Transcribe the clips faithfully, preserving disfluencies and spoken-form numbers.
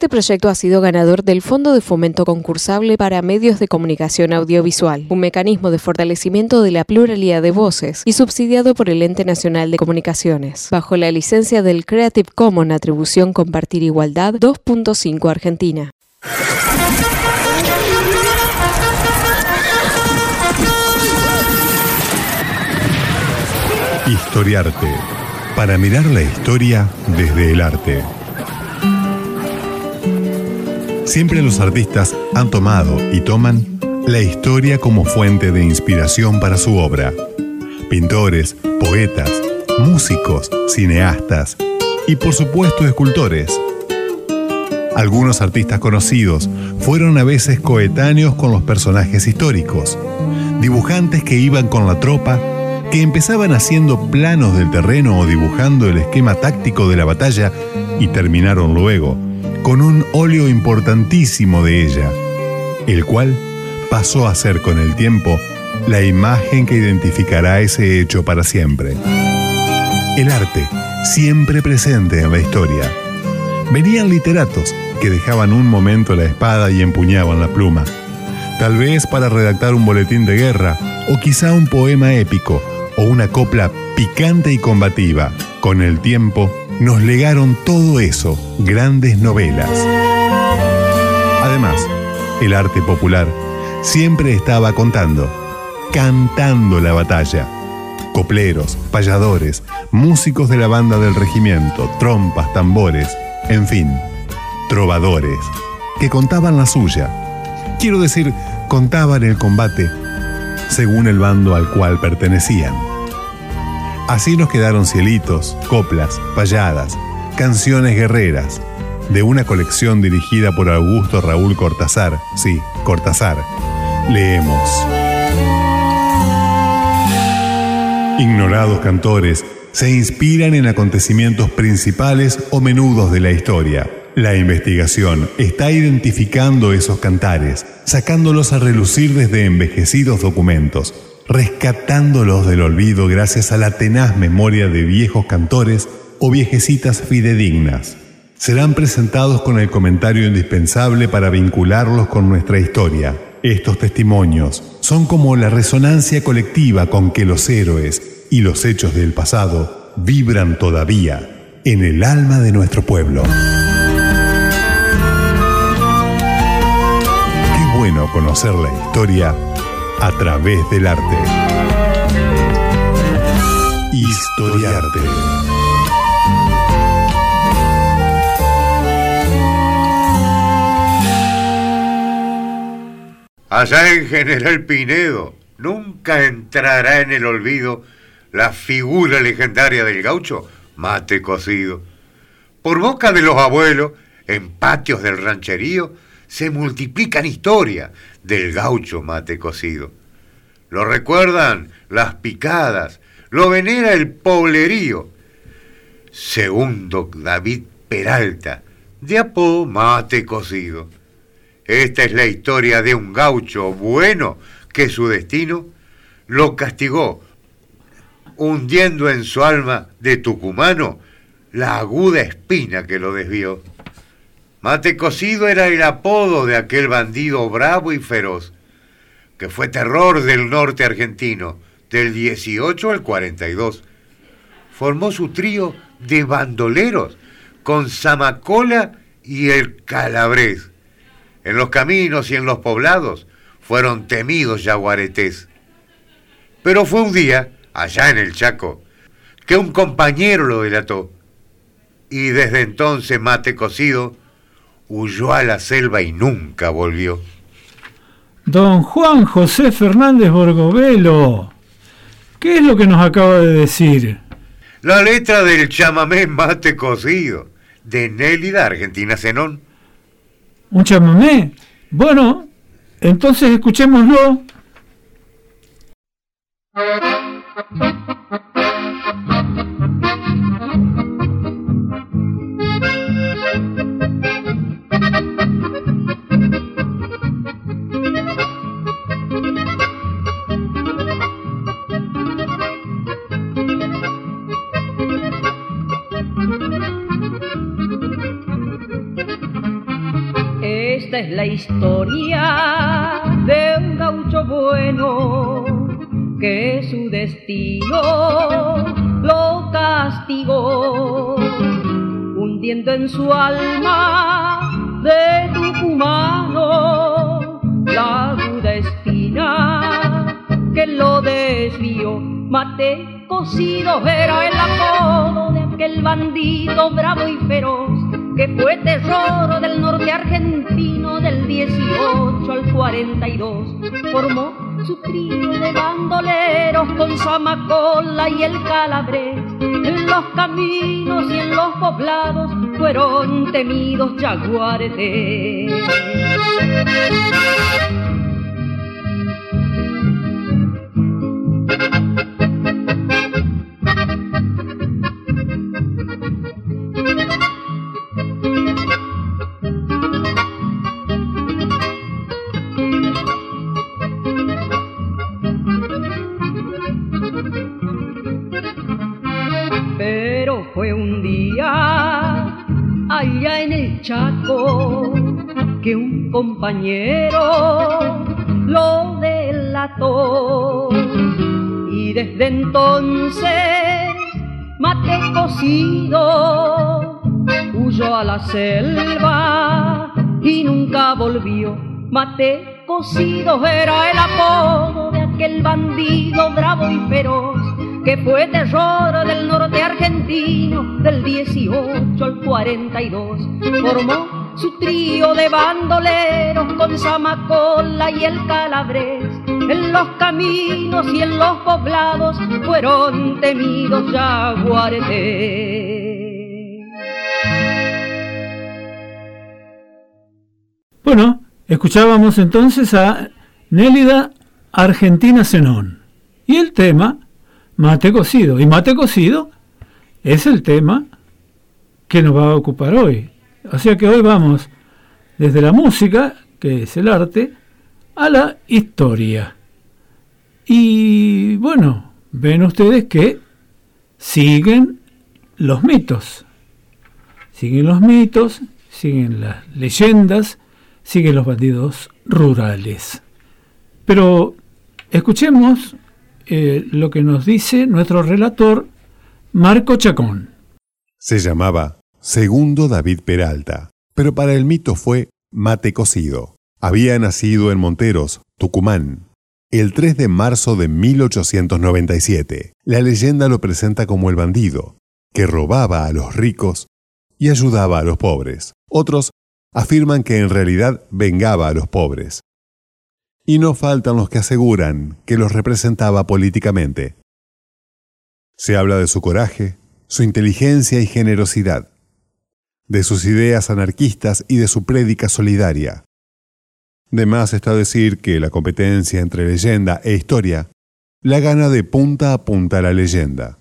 Este proyecto ha sido ganador del Fondo de Fomento Concursable para Medios de Comunicación Audiovisual, un mecanismo de fortalecimiento de la pluralidad de voces y subsidiado por el Ente Nacional de Comunicaciones, bajo la licencia del Creative Commons Atribución Compartir Igualdad dos punto cinco Argentina. Historiarte, para mirar la historia desde el arte. Siempre los artistas han tomado y toman la historia como fuente de inspiración para su obra. Pintores, poetas, músicos, cineastas y por supuesto escultores. Algunos artistas conocidos fueron a veces coetáneos con los personajes históricos, dibujantes que iban con la tropa, que empezaban haciendo planos del terreno o dibujando el esquema táctico de la batalla y terminaron luego con un óleo importantísimo de ella, el cual pasó a ser con el tiempo la imagen que identificará ese hecho para siempre. El arte, siempre presente en la historia. Venían literatos que dejaban un momento la espada y empuñaban la pluma, tal vez para redactar un boletín de guerra o quizá un poema épico o una copla picante y combativa. Con el tiempo nos legaron todo eso, grandes novelas. Además, el arte popular siempre estaba contando, cantando la batalla. Copleros, payadores, músicos de la banda del regimiento, trompas, tambores, en fin, trovadores, que contaban la suya. Quiero decir, contaban el combate según el bando al cual pertenecían. Así nos quedaron cielitos, coplas, payadas, canciones guerreras, de una colección dirigida por Augusto Raúl Cortázar. Sí, Cortázar. Leemos. Ignorados cantores se inspiran en acontecimientos principales o menudos de la historia. La investigación está identificando esos cantares, sacándolos a relucir desde envejecidos documentos, rescatándolos del olvido gracias a la tenaz memoria de viejos cantores o viejecitas fidedignas. Serán presentados con el comentario indispensable para vincularlos con nuestra historia. Estos testimonios son como la resonancia colectiva con que los héroes y los hechos del pasado vibran todavía en el alma de nuestro pueblo. Qué bueno conocer la historia a través del arte. Historiarte. Allá en General Pinedo nunca entrará en el olvido la figura legendaria del gaucho Mate Cocido. Por boca de los abuelos, en patios del rancherío, se multiplican historias del gaucho Mate Cocido. Lo recuerdan las picadas, lo venera el poblerío. Segundo David Peralta, de apodo Mate Cocido. Esta es la historia de un gaucho bueno que su destino lo castigó, hundiendo en su alma de tucumano la aguda espina que lo desvió. Mate Cocido era el apodo de aquel bandido bravo y feroz, que fue terror del norte argentino, del dieciocho al cuarenta y dos. Formó su trío de bandoleros con Zamacola y el Calabrés. En los caminos y en los poblados fueron temidos yaguaretés. Pero fue un día, allá en el Chaco, que un compañero lo delató. Y desde entonces Mate Cocido huyó a la selva y nunca volvió. Don Juan José Fernández Borgovelo, ¿qué es lo que nos acaba de decir? La letra del chamamé Mate Cocido, de Nélida Argentina Zenón. ¿Un chamamé? Bueno, entonces escuchémoslo. Esta es la historia de un gaucho bueno que su destino lo castigó, hundiendo en su alma de tucumano la duda espina que lo desvió. Mate cocido era el apodo de aquel bandido bravo y feroz que fue terror del norte argentino del dieciocho al cuarenta y dos. Formó su trío de bandoleros con Zamacola y el Calabrés. En los caminos y en los poblados fueron temidos yaguaretés. Pero fue un día allá en el Chaco que un compañero lo delató, y desde entonces Mate cocido huyó a la selva y nunca volvió. Mate cocido era el apodo de aquel bandido bravo y feroz que fue terror del norte argentino del dieciocho al cuarenta y dos. Formó su trío de bandoleros con Zamacola y el Calabrés. En los caminos y en los poblados fueron temidos yaguaretés. Bueno, escuchábamos entonces a Nélida Argentina Zenón y el tema Mate cocido. Y mate cocido es el tema que nos va a ocupar hoy. O sea que hoy vamos desde la música, que es el arte, a la historia. Y bueno, ven ustedes que siguen los mitos. Siguen los mitos, siguen las leyendas, siguen los bandidos rurales. Pero escuchemos Eh, lo que nos dice nuestro relator Marco Chacón. Se llamaba Segundo David Peralta, pero para el mito fue Mate cocido. Había nacido en Monteros, Tucumán, el tres de marzo de mil ochocientos noventa y siete. La leyenda lo presenta como el bandido, que robaba a los ricos y ayudaba a los pobres. Otros afirman que en realidad vengaba a los pobres. Y no faltan los que aseguran que los representaba políticamente. Se habla de su coraje, su inteligencia y generosidad, de sus ideas anarquistas y de su prédica solidaria. De más está decir que la competencia entre leyenda e historia la gana de punta a punta la leyenda.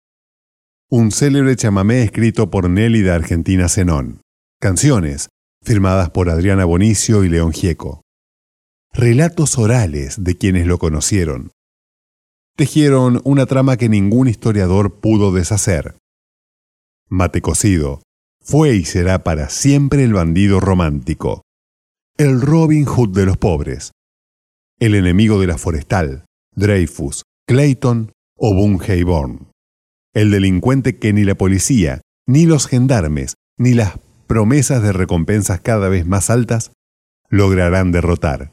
Un célebre chamamé escrito por Nélida Argentina Zenón. Canciones firmadas por Adriana Bonicio y León Gieco. Relatos orales de quienes lo conocieron. Tejieron una trama que ningún historiador pudo deshacer. Mate cocido fue y será para siempre el bandido romántico, el Robin Hood de los pobres, el enemigo de la Forestal, Dreyfus, Clayton o Bungeyborn, el delincuente que ni la policía, ni los gendarmes, ni las promesas de recompensas cada vez más altas lograrán derrotar.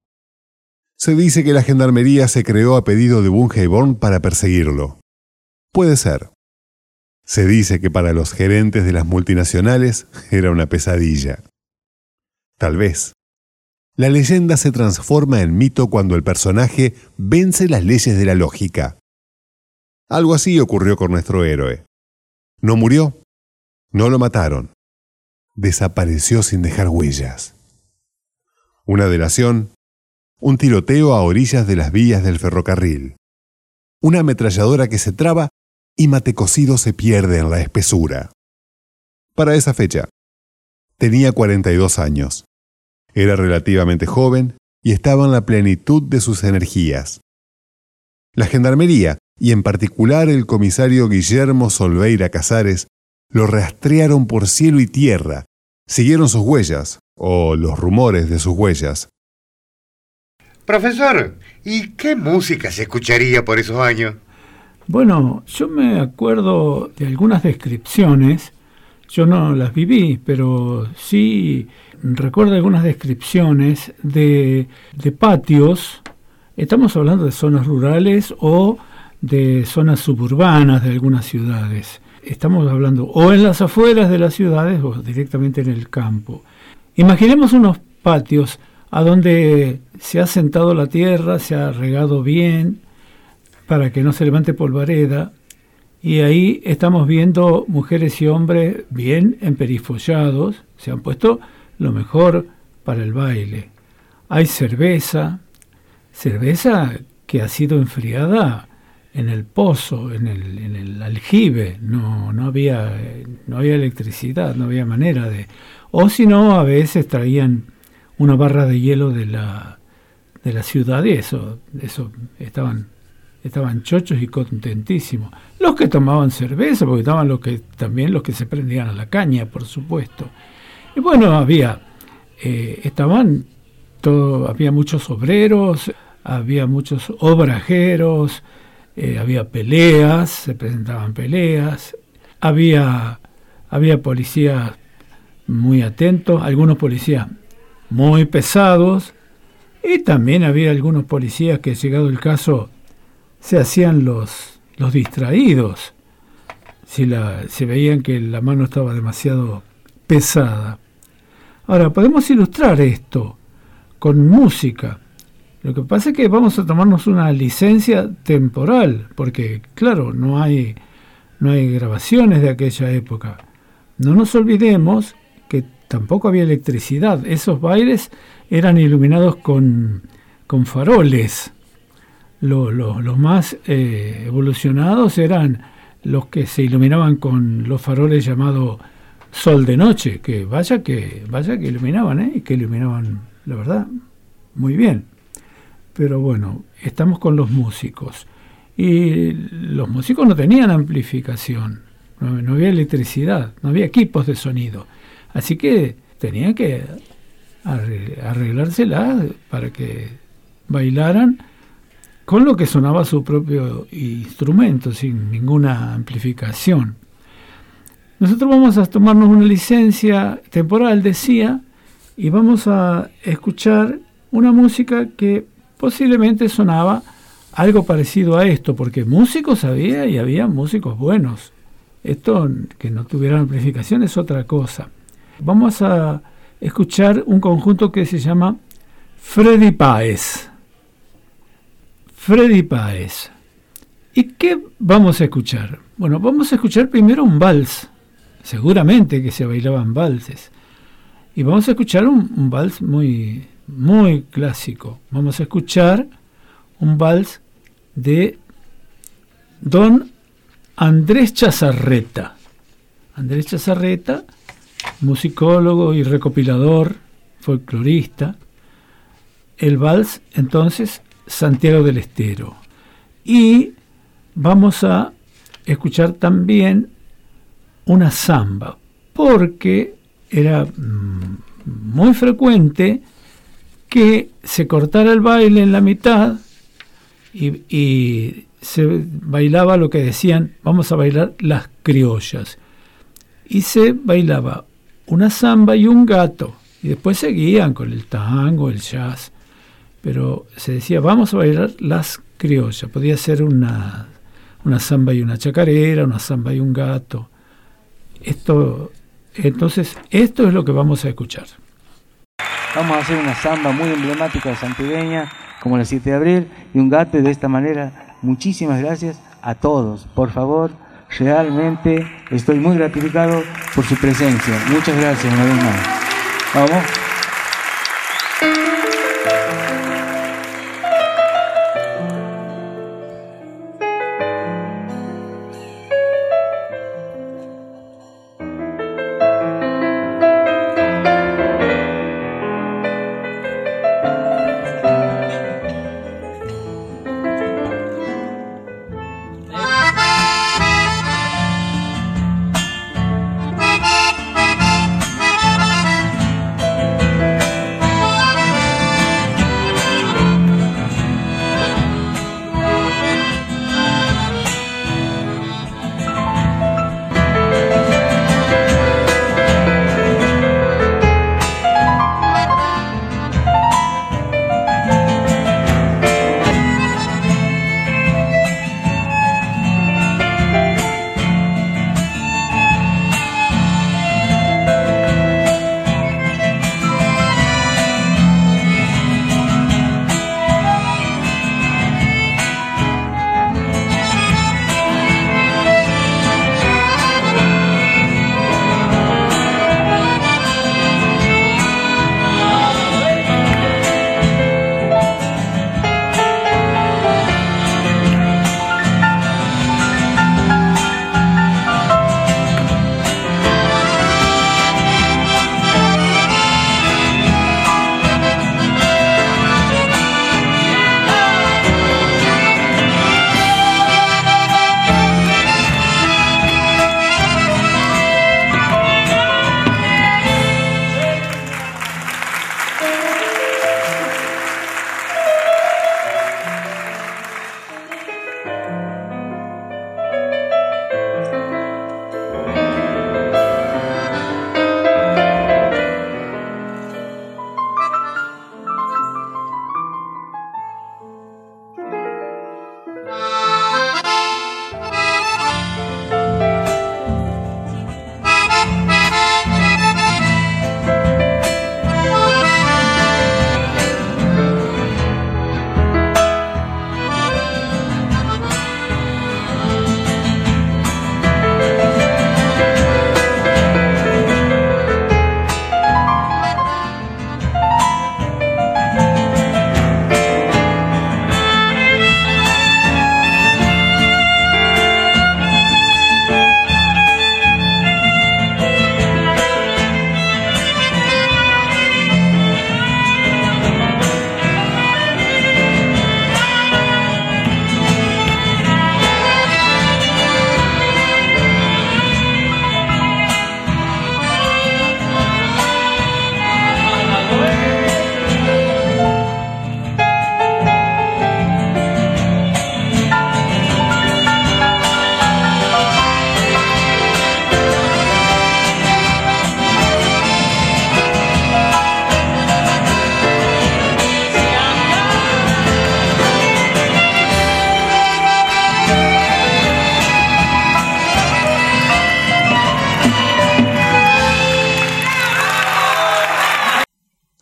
Se dice que la gendarmería se creó a pedido de Bungeyborn para perseguirlo. Puede ser. Se dice que para los gerentes de las multinacionales era una pesadilla. Tal vez. La leyenda se transforma en mito cuando el personaje vence las leyes de la lógica. Algo así ocurrió con nuestro héroe. No murió, no lo mataron. Desapareció sin dejar huellas. Una delación, un tiroteo a orillas de las vías del ferrocarril, una ametralladora que se traba y Mate cocido se pierde en la espesura. Para esa fecha, tenía cuarenta y dos años. Era relativamente joven y estaba en la plenitud de sus energías. La gendarmería, y en particular el comisario Guillermo Solveira Casares, lo rastrearon por cielo y tierra, siguieron sus huellas, o los rumores de sus huellas. Profesor, ¿y qué música se escucharía por esos años? Bueno, yo me acuerdo de algunas descripciones, yo no las viví, pero sí recuerdo algunas descripciones de, de patios. Estamos hablando de zonas rurales o de zonas suburbanas de algunas ciudades. Estamos hablando o en las afueras de las ciudades o directamente en el campo. Imaginemos unos patios a donde se ha sentado la tierra, se ha regado bien para que no se levante polvareda, y ahí estamos viendo mujeres y hombres bien emperifollados, se han puesto lo mejor para el baile. Hay cerveza, cerveza que ha sido enfriada en el pozo, en el, en el aljibe, no, no había, no había electricidad, no había manera de... O si no, a veces traían una barra de hielo de la, de la ciudad y eso, eso estaban, estaban chochos y contentísimos. Los que tomaban cerveza, porque estaban los que, también los que se prendían a la caña, por supuesto. Y bueno, había, eh, estaban, todo, había muchos obreros, había muchos obrajeros, eh, había peleas, se presentaban peleas, había, había policías muy atentos, algunos policías muy pesados, y también había algunos policías que, llegado el caso, se hacían los, los distraídos, si, la, si veían que la mano estaba demasiado pesada. Ahora, podemos ilustrar esto con música. Lo que pasa es que vamos a tomarnos una licencia temporal, porque, claro, no hay, no hay grabaciones de aquella época. No nos olvidemos que tampoco había electricidad. Esos bailes eran iluminados con, con faroles. Los, los, los más eh, evolucionados eran los que se iluminaban con los faroles llamados sol de noche, que vaya que vaya que iluminaban, ¿eh? Y que iluminaban, la verdad, muy bien. Pero bueno, estamos con los músicos. Y los músicos no tenían amplificación, no, no había electricidad, no había equipos de sonido. Así que tenían que arreglárselas para que bailaran con lo que sonaba su propio instrumento, sin ninguna amplificación. Nosotros vamos a tomarnos una licencia temporal, decía, y vamos a escuchar una música que posiblemente sonaba algo parecido a esto, porque músicos había y había músicos buenos. Esto, que no tuvieran amplificación, es otra cosa. Vamos a escuchar un conjunto que se llama Freddy Páez. Freddy Páez. ¿Y qué vamos a escuchar? Bueno, vamos a escuchar primero un vals. Seguramente que se bailaban valses. Y vamos a escuchar un, un vals muy, muy clásico. Vamos a escuchar un vals de don Andrés Chazarreta. Andrés Chazarreta, musicólogo y recopilador, folclorista. El vals, entonces, Santiago del Estero. Y vamos a escuchar también una samba, porque era mmm, muy frecuente que se cortara el baile en la mitad y, y se bailaba lo que decían, vamos a bailar las criollas. Y se bailaba una samba y un gato, y después seguían con el tango, el jazz, pero se decía, vamos a bailar las criollas. Podía ser una, una samba y una chacarera, una samba y un gato. Esto, entonces, esto es lo que vamos a escuchar. Vamos a hacer una samba muy emblemática santiagueña, como la siete de abril, y un gato, y de esta manera, muchísimas gracias a todos. Por favor, realmente estoy muy gratificado por su presencia. Muchas gracias una vez más. Vamos.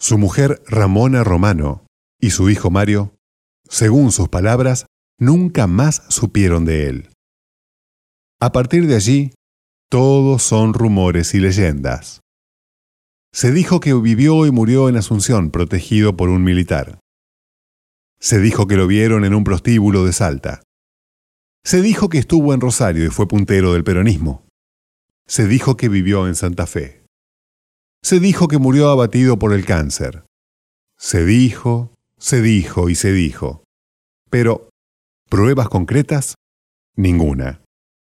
Su mujer Ramona Romano y su hijo Mario, según sus palabras, nunca más supieron de él. A partir de allí, todos son rumores y leyendas. Se dijo que vivió y murió en Asunción, protegido por un militar. Se dijo que lo vieron en un prostíbulo de Salta. Se dijo que estuvo en Rosario y fue puntero del peronismo. Se dijo que vivió en Santa Fe. Se dijo que murió abatido por el cáncer. Se dijo, se dijo y se dijo. Pero, ¿pruebas concretas? Ninguna.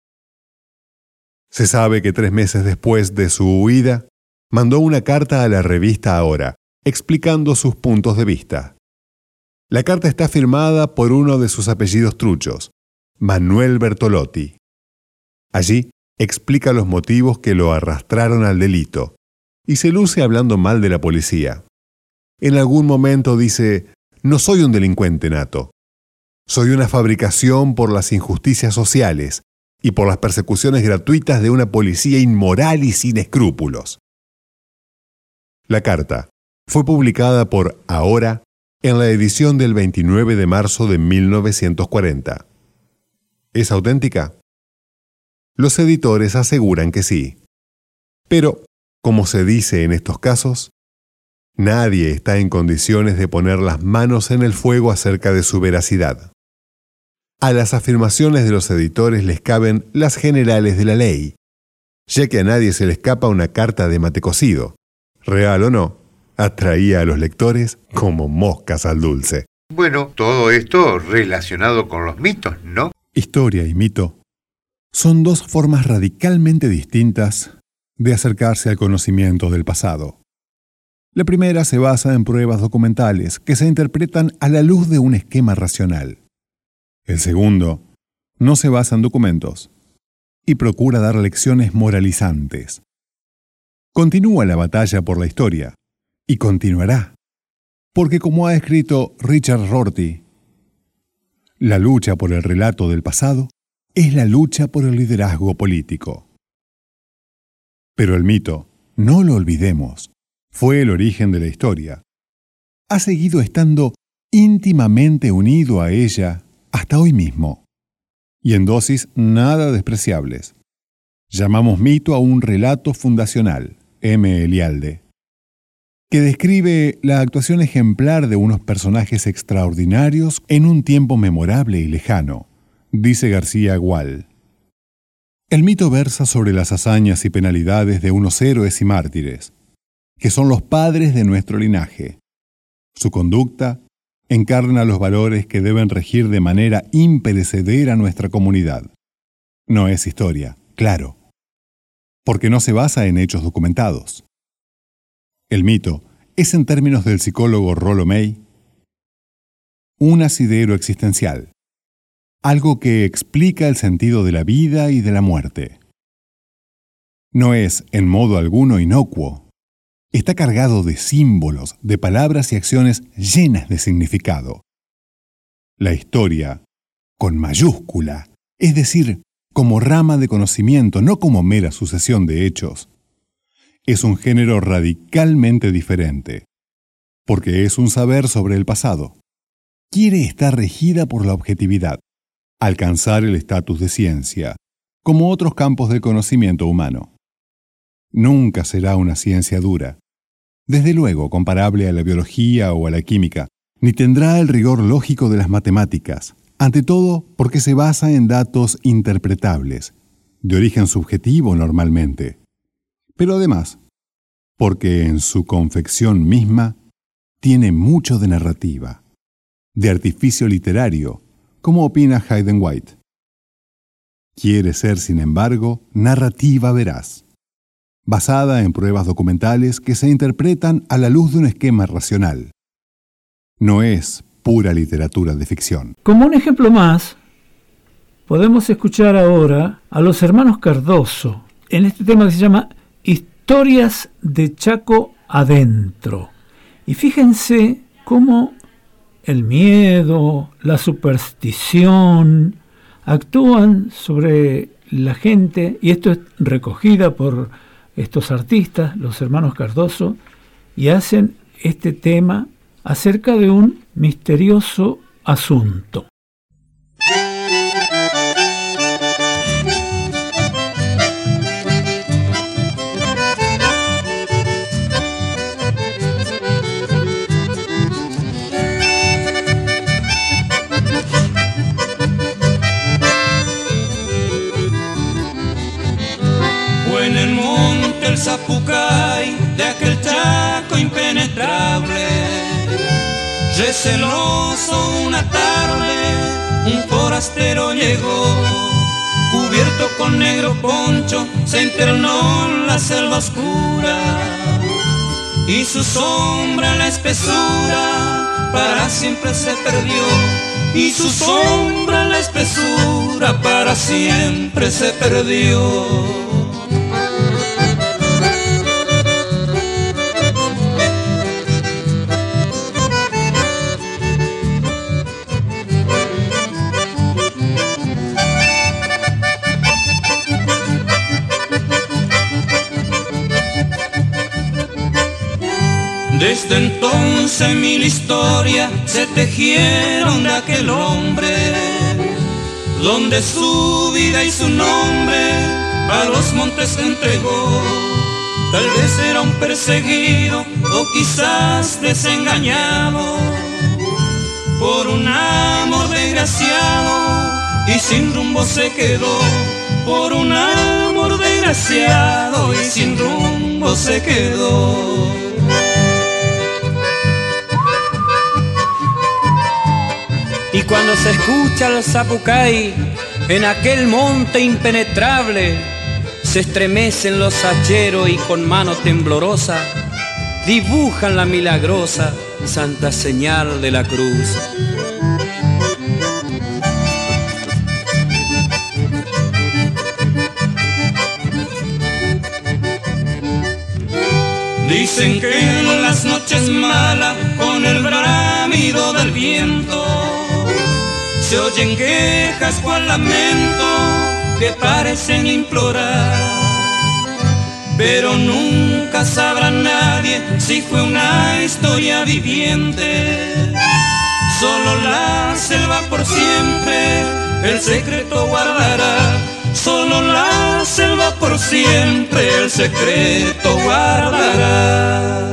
Se sabe que tres meses después de su huida, mandó una carta a la revista Ahora, explicando sus puntos de vista. La carta está firmada por uno de sus apellidos truchos, Manuel Bertolotti. Allí explica los motivos que lo arrastraron al delito y se luce hablando mal de la policía. En algún momento dice: no soy un delincuente nato. Soy una fabricación por las injusticias sociales y por las persecuciones gratuitas de una policía inmoral y sin escrúpulos. La carta fue publicada por Ahora en la edición del veintinueve de marzo de mil novecientos cuarenta. ¿Es auténtica? Los editores aseguran que sí. Pero, como se dice en estos casos, nadie está en condiciones de poner las manos en el fuego acerca de su veracidad. A las afirmaciones de los editores les caben las generales de la ley, ya que a nadie se le escapa una carta de mate cocido, real o no, atraía a los lectores como moscas al dulce. Bueno, todo esto relacionado con los mitos, ¿no? Historia y mito son dos formas radicalmente distintas de acercarse al conocimiento del pasado. La primera se basa en pruebas documentales que se interpretan a la luz de un esquema racional. El segundo no se basa en documentos y procura dar lecciones moralizantes. Continúa la batalla por la historia y continuará, porque como ha escrito Richard Rorty, la lucha por el relato del pasado es la lucha por el liderazgo político. Pero el mito, no lo olvidemos, fue el origen de la historia. Ha seguido estando íntimamente unido a ella hasta hoy mismo, y en dosis nada despreciables. Llamamos mito a un relato fundacional, M. Elialde, que describe la actuación ejemplar de unos personajes extraordinarios en un tiempo memorable y lejano, dice García Gual. El mito versa sobre las hazañas y penalidades de unos héroes y mártires, que son los padres de nuestro linaje. Su conducta encarna los valores que deben regir de manera imperecedera nuestra comunidad. No es historia, claro, porque no se basa en hechos documentados. El mito es, en términos del psicólogo Rollo May, un asidero existencial, algo que explica el sentido de la vida y de la muerte. No es, en modo alguno, inocuo. Está cargado de símbolos, de palabras y acciones llenas de significado. La historia, con mayúscula, es decir, como rama de conocimiento, no como mera sucesión de hechos, es un género radicalmente diferente, porque es un saber sobre el pasado. Quiere estar regida por la objetividad, alcanzar el estatus de ciencia, como otros campos del conocimiento humano. Nunca será una ciencia dura, desde luego comparable a la biología o a la química, ni tendrá el rigor lógico de las matemáticas, ante todo porque se basa en datos interpretables, de origen subjetivo normalmente, pero además porque en su confección misma tiene mucho de narrativa, de artificio literario, como opina Hayden White. Quiere ser, sin embargo, narrativa veraz, basada en pruebas documentales que se interpretan a la luz de un esquema racional. No es pura literatura de ficción. Como un ejemplo más, podemos escuchar ahora a los hermanos Cardoso en este tema que se llama Historias de Chaco Adentro. Y fíjense cómo el miedo, la superstición actúan sobre la gente, y esto es recogida por estos artistas, los hermanos Cardoso, y hacen este tema acerca de un misterioso asunto. Fue en el monte el Zapucay de aquel Chaco impenetrable, receloso una tarde un forastero llegó, cubierto con negro poncho se internó en la selva oscura, y su sombra en la espesura para siempre se perdió, y su sombra en la espesura para siempre se perdió. Desde entonces mil historias se tejieron de aquel hombre, donde su vida y su nombre a los montes se entregó. Tal vez era un perseguido o quizás desengañado por un amor desgraciado, y sin rumbo se quedó. Por un amor desgraciado y sin rumbo se quedó. Y cuando se escucha el Zapucay en aquel monte impenetrable, se estremecen los hacheros y con mano temblorosa dibujan la milagrosa santa señal de la cruz. Dicen que en las noches malas con el bramido del viento se oyen quejas cual lamento que parecen implorar, pero nunca sabrá nadie si fue una historia viviente. Solo la selva por siempre el secreto guardará. Solo la selva por siempre el secreto guardará.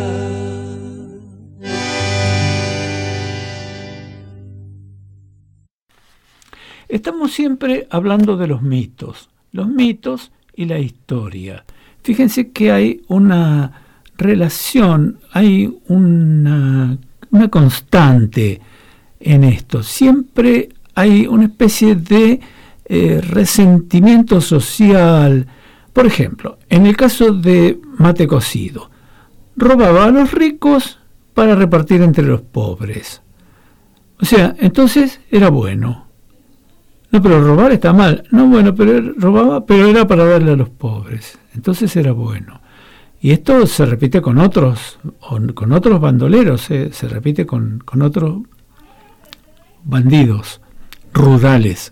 Estamos siempre hablando de los mitos, los mitos y la historia. Fíjense que hay una relación, hay una, una constante en esto. Siempre hay una especie de eh, resentimiento social. Por ejemplo, en el caso de Mate Cocido, robaba a los ricos para repartir entre los pobres. O sea, entonces era bueno. No, pero robar está mal. No, bueno, pero él robaba, pero era para darle a los pobres. Entonces era bueno. Y esto se repite con otros, con otros bandoleros, eh, se repite con, con otros bandidos rurales.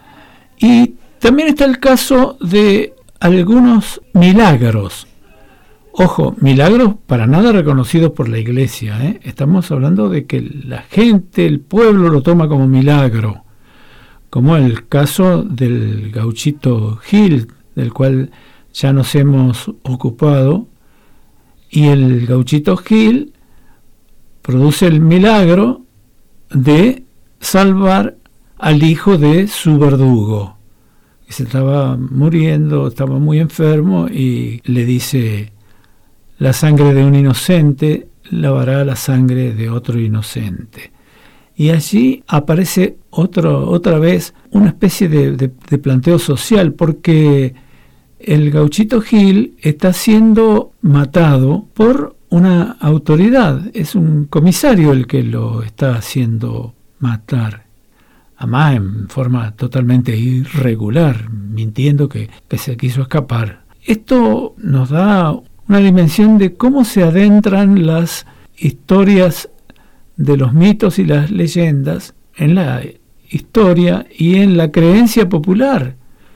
Y también está el caso de algunos milagros. Ojo, milagros para nada reconocidos por la iglesia, ¿eh? Estamos hablando de que la gente, el pueblo lo toma como milagro, como el caso del gauchito Gil, del cual ya nos hemos ocupado, y el gauchito Gil produce el milagro de salvar al hijo de su verdugo, que se estaba muriendo, estaba muy enfermo, y le dice: la sangre de un inocente lavará la sangre de otro inocente. Y allí aparece otro, otra vez una especie de, de, de planteo social, porque el gauchito Gil está siendo matado por una autoridad. Es un comisario el que lo está haciendo matar, además en forma totalmente irregular, mintiendo que, que se quiso escapar. Esto nos da una dimensión de cómo se adentran las historias de los mitos y las leyendas en la historia y en la creencia popular.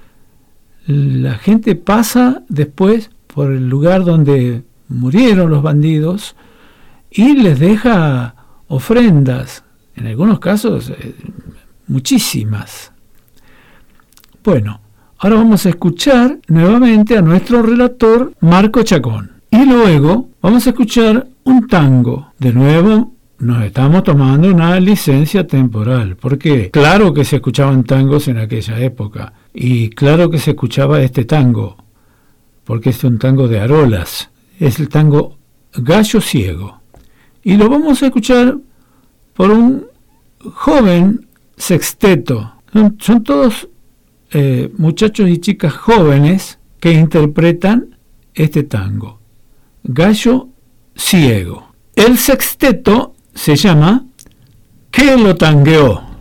La gente pasa después por el lugar donde murieron los bandidos y les deja ofrendas, en algunos casos eh, muchísimas. Bueno, ahora vamos a escuchar nuevamente a nuestro relator Marco Chacón. Y luego vamos a escuchar un tango. De nuevo, nos estamos tomando una licencia temporal, porque claro que se escuchaban tangos en aquella época, y claro que se escuchaba este tango, porque es un tango de Arolas, es el tango Gallo Ciego. Y lo vamos a escuchar por un joven sexteto. Son, son todos eh, muchachos y chicas jóvenes que interpretan este tango, Gallo Ciego. El sexteto se llama ¿Qué lo tangueó?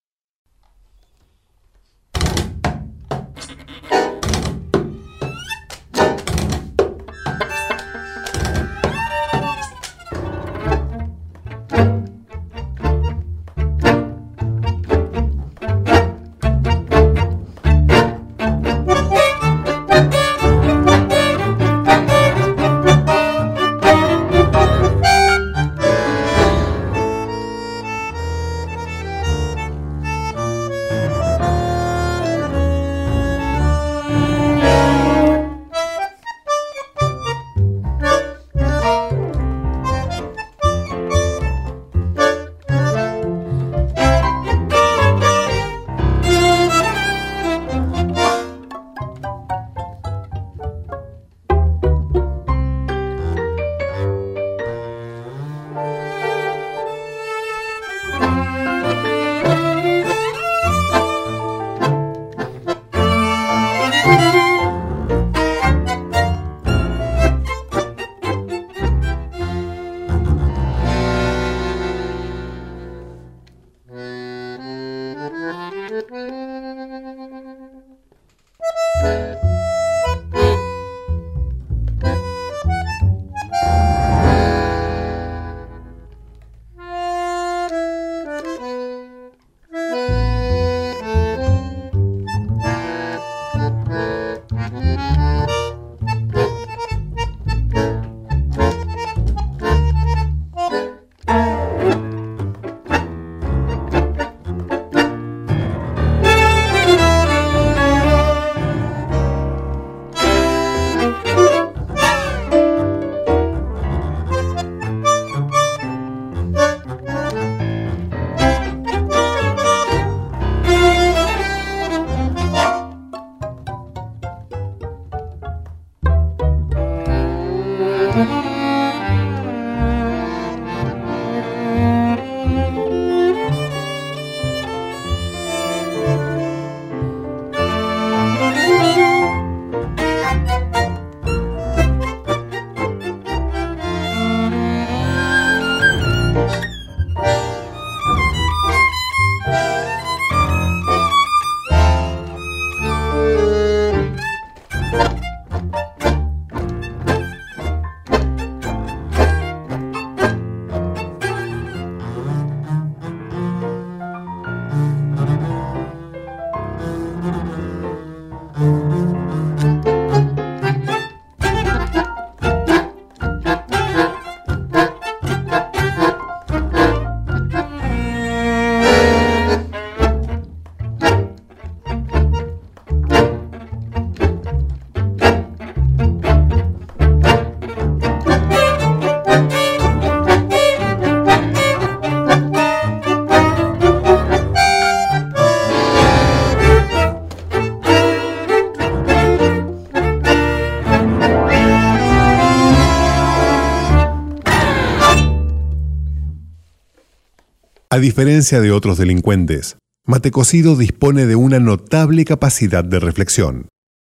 A diferencia de otros delincuentes, Matecocido dispone de una notable capacidad de reflexión.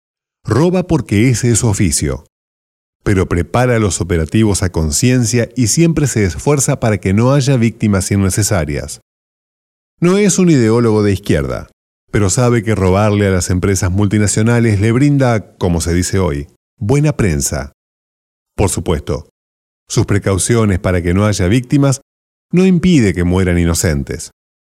Roba porque ese es su oficio, pero prepara los operativos a conciencia y siempre se esfuerza para que no haya víctimas innecesarias. No es un ideólogo de izquierda, pero sabe que robarle a las empresas multinacionales le brinda, como se dice hoy, buena prensa. Por supuesto, sus precauciones para que no haya víctimas no impide que mueran inocentes.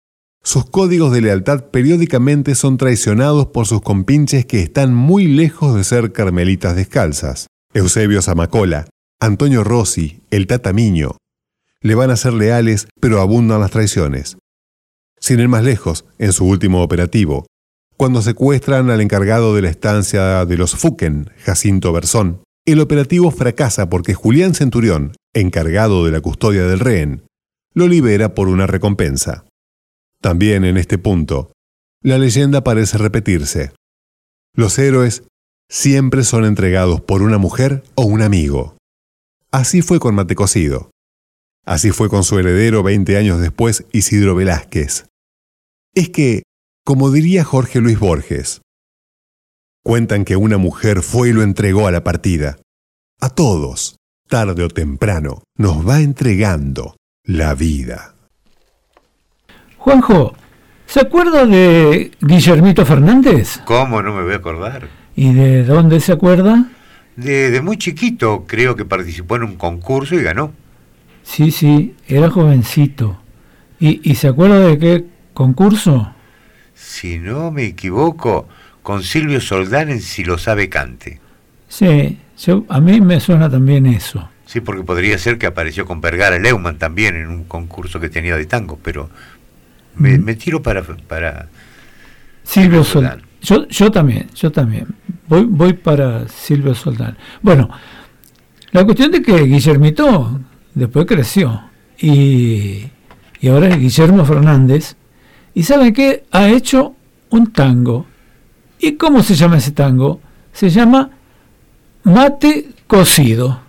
Sus códigos de lealtad periódicamente son traicionados por sus compinches que están muy lejos de ser carmelitas descalzas. Eusebio Zamacola, Antonio Rossi, el Tata Miño, Le van a ser leales, pero abundan las traiciones. Sin ir más lejos, en su último operativo, cuando secuestran al encargado de la estancia de los Fuquen, Jacinto Berzón, el operativo fracasa porque Julián Centurión, encargado de la custodia del rehén, lo libera por una recompensa. También en este punto, la leyenda parece repetirse. Los héroes siempre son entregados por una mujer o un amigo. Así fue con Mate Cocido. Así fue con su heredero veinte años después, Isidro Velázquez. Es que, como diría Jorge Luis Borges, cuentan que una mujer fue y lo entregó a la partida. A todos, tarde o temprano, nos va entregando la vida. Juanjo, ¿se acuerda de Guillermito Fernández? ¿Cómo no me voy a acordar? ¿Y de dónde se acuerda? De, de muy chiquito creo que participó en un concurso y ganó. Sí, sí, era jovencito. ¿Y, y se acuerda de qué concurso? Si no me equivoco, con Silvio Soldán en Si lo sabe cante. Sí, yo, a mí me suena también eso. Sí, porque podría ser que apareció con Vergara Leumann también en un concurso que tenía de tango, pero me, mm. me tiro para, para Silvio Soldán. Yo, yo también, yo también. Voy, voy para Silvio Soldán. Bueno, la cuestión de que Guillermito después creció y, y ahora es Guillermo Fernández. ¿Y saben qué? Ha hecho un tango. ¿Y cómo se llama ese tango? Se llama Mate Cocido.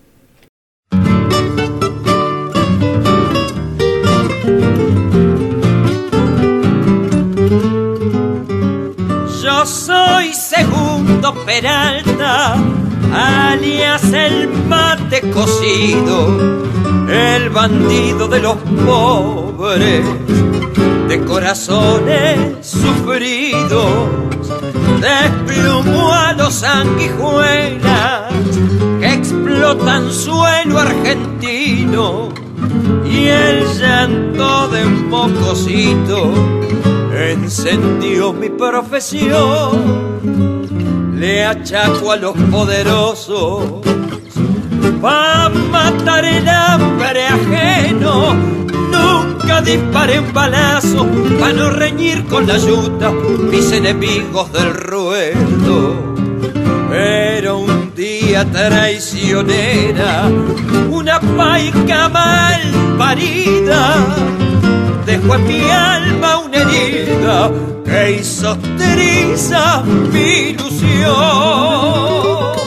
Yo soy Segundo Peralta, alias el Mate Cocido, el bandido de los pobres, de corazones sufridos, desplumó a los sanguijuelas que explotan suelo argentino, y el llanto de un mocosito encendió mi profesión. Le achaco a los poderosos pa' matar el hambre ajeno. Nunca disparé un balazo pa' no reñir con la yuta mis enemigos del ruedo. Pero un día traicionera, una paica mal parida dejó en mi alma una herida que hizo triza mi ilusión.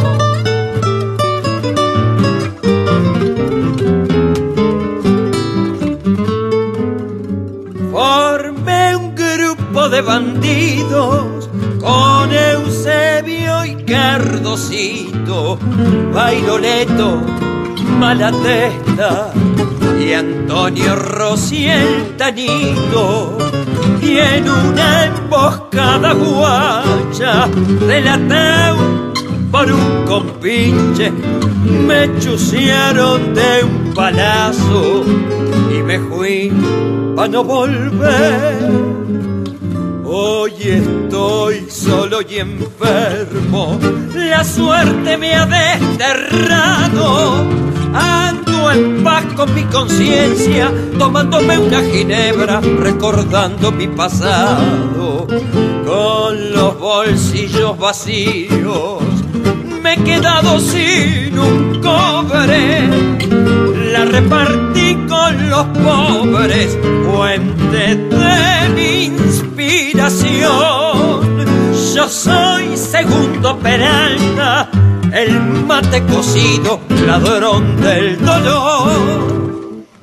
Formé un grupo de bandidos con Eusebio y Cardosito, Bailoleto, Malatesta y Antonio Rossi el Tanito, y en una emboscada guacha del Ateu por un compinche me chusearon de un balazo y me fui pa' no volver. Hoy estoy solo y enfermo, la suerte me ha desterrado. Ando en paz con mi conciencia, tomándome una ginebra, recordando mi pasado. Con los bolsillos vacíos, me he quedado sin un cobre. La repartí con los pobres, fuente de mi inspiración. Yo soy Segundo Peralta, el Mate Cocido, ladrón del dolor.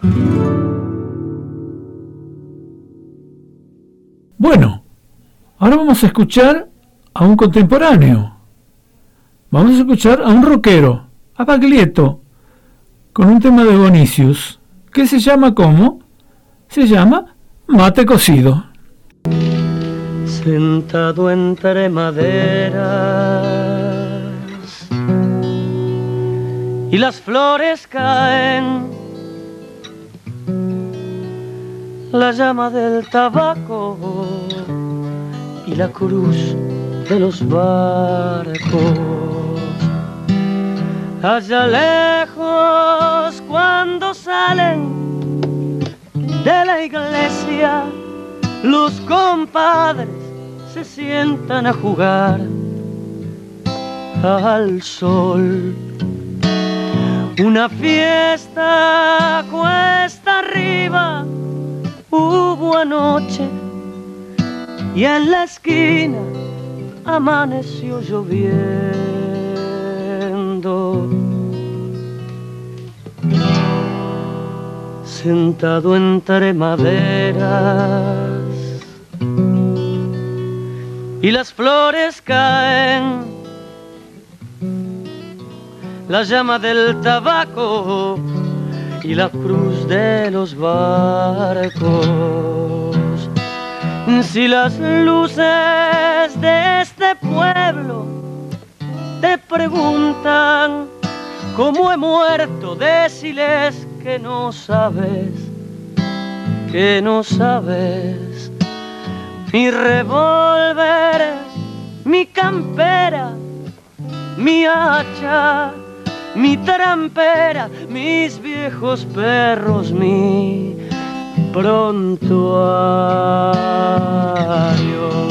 Bueno, ahora vamos a escuchar a un contemporáneo. Vamos a escuchar a un rockero, a Baglietto, con un tema de Bonicius, que se llama ¿cómo? Se llama Mate Cocido. Sentado entre maderas y las flores caen, la llama del tabaco y la cruz de los barcos. Allá lejos, cuando cuando salen de la iglesia, los compadres se sientan a jugar al sol. Una fiesta cuesta arriba hubo anoche y en la esquina amaneció lloviendo. Sentado entre maderas y las flores caen, la llama del tabaco y la cruz de los barcos. Si las luces de este pueblo te preguntan cómo he muerto, deciles que no sabes, que no sabes. Mi revólver, mi campera, mi hacha, mi trampera, mis viejos perros, mi prontuario.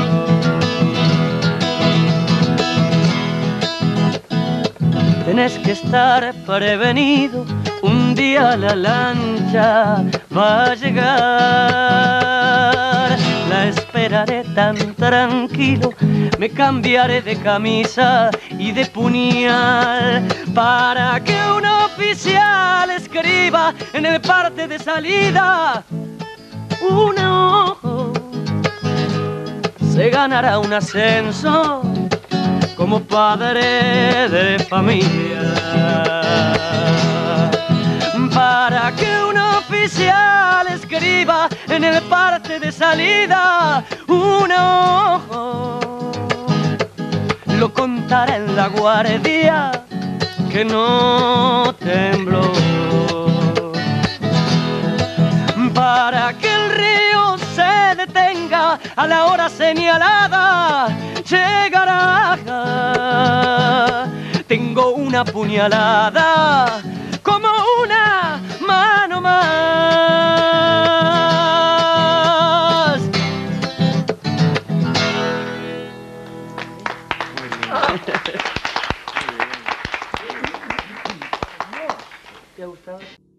Tenés que estar prevenido, un día la lancha va a llegar. La esperaré tan tranquilo, me cambiaré de camisa y de puñal para que un oficial escriba en el parte de salida un ojo. Se ganará un ascenso como padre de familia, para que un oficial escriba en el parte de salida un ojo. Lo contará en la guardia que no tembló, para que el río se detenga a la hora señalada. Llegará, tengo una puñalada como una mano más. ¿Te ha gustado?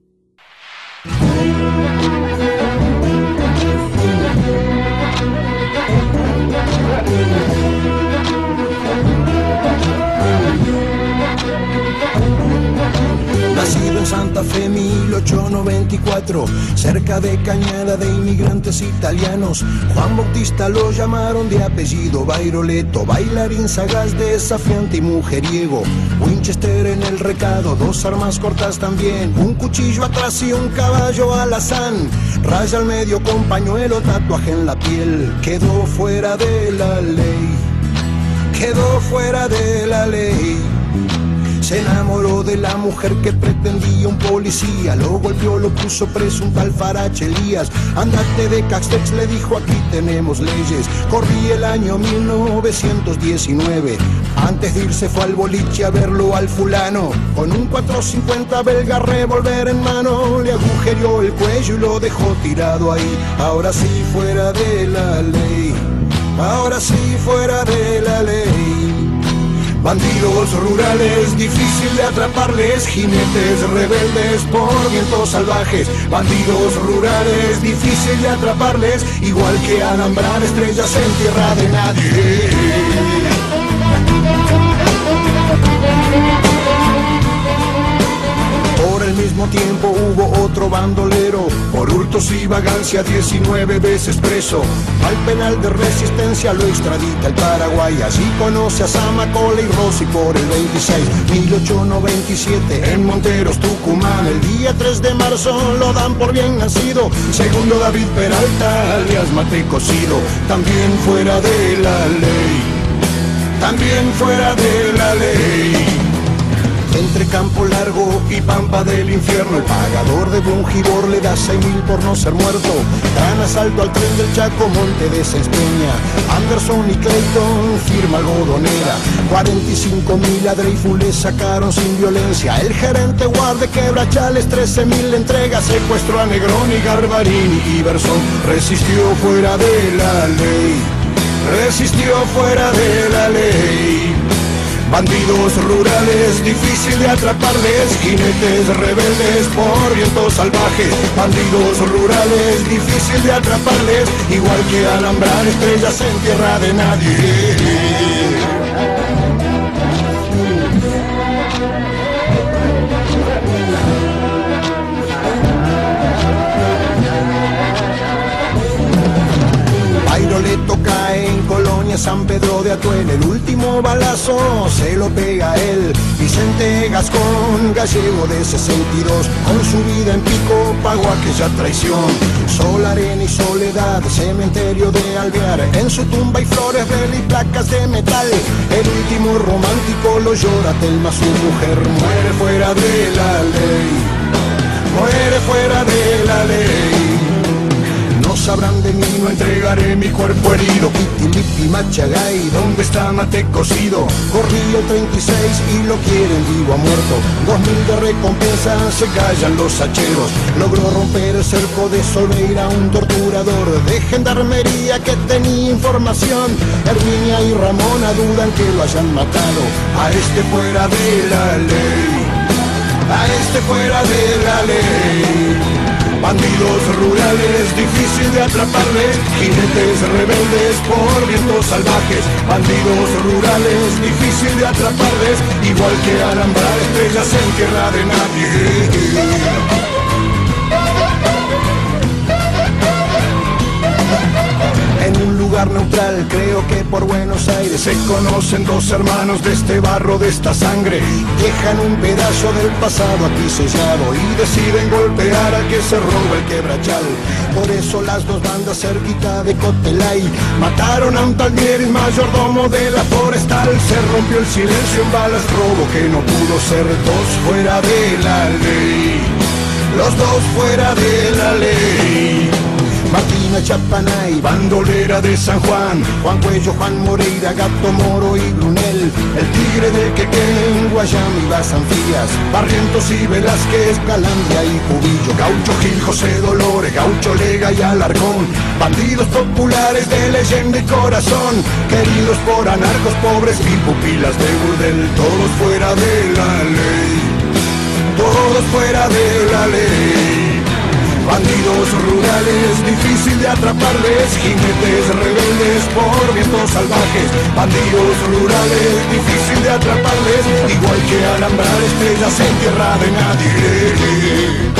Nacido en Santa Fe mil ochocientos noventa y cuatro, cerca de Cañada de inmigrantes italianos, Juan Bautista lo llamaron de apellido Bairoleto, bailarín sagaz, desafiante y mujeriego. Winchester en el recado, dos armas cortas también, un cuchillo atrás y un caballo alazán, raya al medio con pañuelo, tatuaje en la piel. Quedó fuera de la ley, quedó fuera de la ley. Se enamoró de la mujer que pretendía un policía, lo golpeó, lo puso preso un tal Farache Elías. Andate de Castex, le dijo, aquí tenemos leyes. Corría el año mil novecientos diecinueve, antes de irse fue al boliche a verlo al fulano, con un cuatrocientos cincuenta belga revólver en mano, le agujereó el cuello y lo dejó tirado ahí. Ahora sí fuera de la ley, ahora sí fuera de la ley. Bandidos rurales, difícil de atraparles, jinetes rebeldes por vientos salvajes. Bandidos rurales, difícil de atraparles, igual que alambrar estrellas en tierra de nadie. Por el mismo tiempo hubo otro bandolero, por hurtos y vagancia diecinueve veces preso. Al penal de resistencia lo extradita el Paraguay, así conoce a Zamacola y Rossi por el veintiséis. mil ochocientos noventa y siete en Monteros, Tucumán, el día tres de marzo lo dan por bien nacido. Segundo David Peralta, alias Mate Cocido, también fuera de la ley, también fuera de la ley. Entre Campo Largo y Pampa del Infierno, el pagador de Bungibor le da seis mil por no ser muerto. Gran asalto al tren del Chaco, Monte de Sespeña. Anderson y Clayton, firma algodonera. cuarenta y cinco mil a Dreyfus le sacaron sin violencia. El gerente guarde Quebrachales, trece mil entrega. Secuestró a Negroni, Garbarini y Bersón. Resistió fuera de la ley, resistió fuera de la ley. Bandidos rurales, difícil de atraparles, jinetes rebeldes por vientos salvajes. Bandidos rurales, difícil de atraparles, igual que alambrar estrellas en tierra de nadie. Bairoleto cae en Colonia, San Pedro de Atuel. El último balazo se lo pega él. Vicente Gascón, gallego de sesenta y dos, con su vida en pico pagó aquella traición. Sol, arena y soledad, cementerio de Alvear. En su tumba hay flores, vela y placas de metal. El último romántico lo llora Telma, su mujer. Muere fuera de la ley, muere fuera de la ley. No sabrán de mí, no entregaré mi cuerpo herido. Pitilipi, Machagay, ¿dónde está Mate Cocido? Corrió treinta y seis y lo quieren vivo a muerto. Dos mil de recompensa, se callan los hacheros. Logró romper el cerco de Solveira, un torturador de gendarmería que tenía información. Herminia y Ramona dudan que lo hayan matado. A este fuera de la ley, a este fuera de la ley. Bandidos rurales, difícil de atraparles, jinetes rebeldes por vientos salvajes. Bandidos rurales, difícil de atraparles, igual que alambrar estrellas en tierra de nadie. En un lugar neutral, creo que por Buenos Aires, se conocen dos hermanos de este barro, de esta sangre. Dejan un pedazo del pasado aquí sellado y deciden golpear al que se roba el Quebrachal. Por eso las dos bandas cerquita de Cotelay mataron a un tal Mieres, mayordomo de la forestal. Se rompió el silencio en balas, robo que no pudo ser. Dos fuera de la ley, los dos fuera de la ley. Martina Chapanay, bandolera de San Juan. Juan Cuello, Juan Moreira, Gato Moro y Brunel. El tigre de Quequén, Guayama y las Anfías. Barrientos y Velázquez, Calandria y Cubillo. Gaucho Gil, José Dolores, Gaucho Lega y Alarcón. Bandidos populares de leyenda y corazón, queridos por anarcos pobres y pupilas de burdel. Todos fuera de la ley, todos fuera de la ley. Bandidos rurales, difícil de atraparles, jinetes rebeldes por vientos salvajes. Bandidos rurales, difícil de atraparles, igual que alambrar estrellas en tierra de nadie.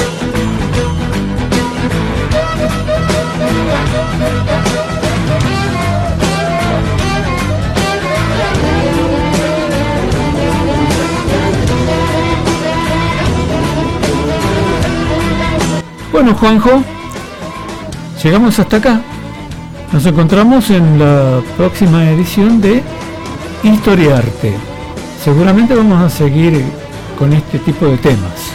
Bueno, Juanjo, llegamos hasta acá. Nos encontramos en la próxima edición de Historiarte. Seguramente vamos a seguir con este tipo de temas.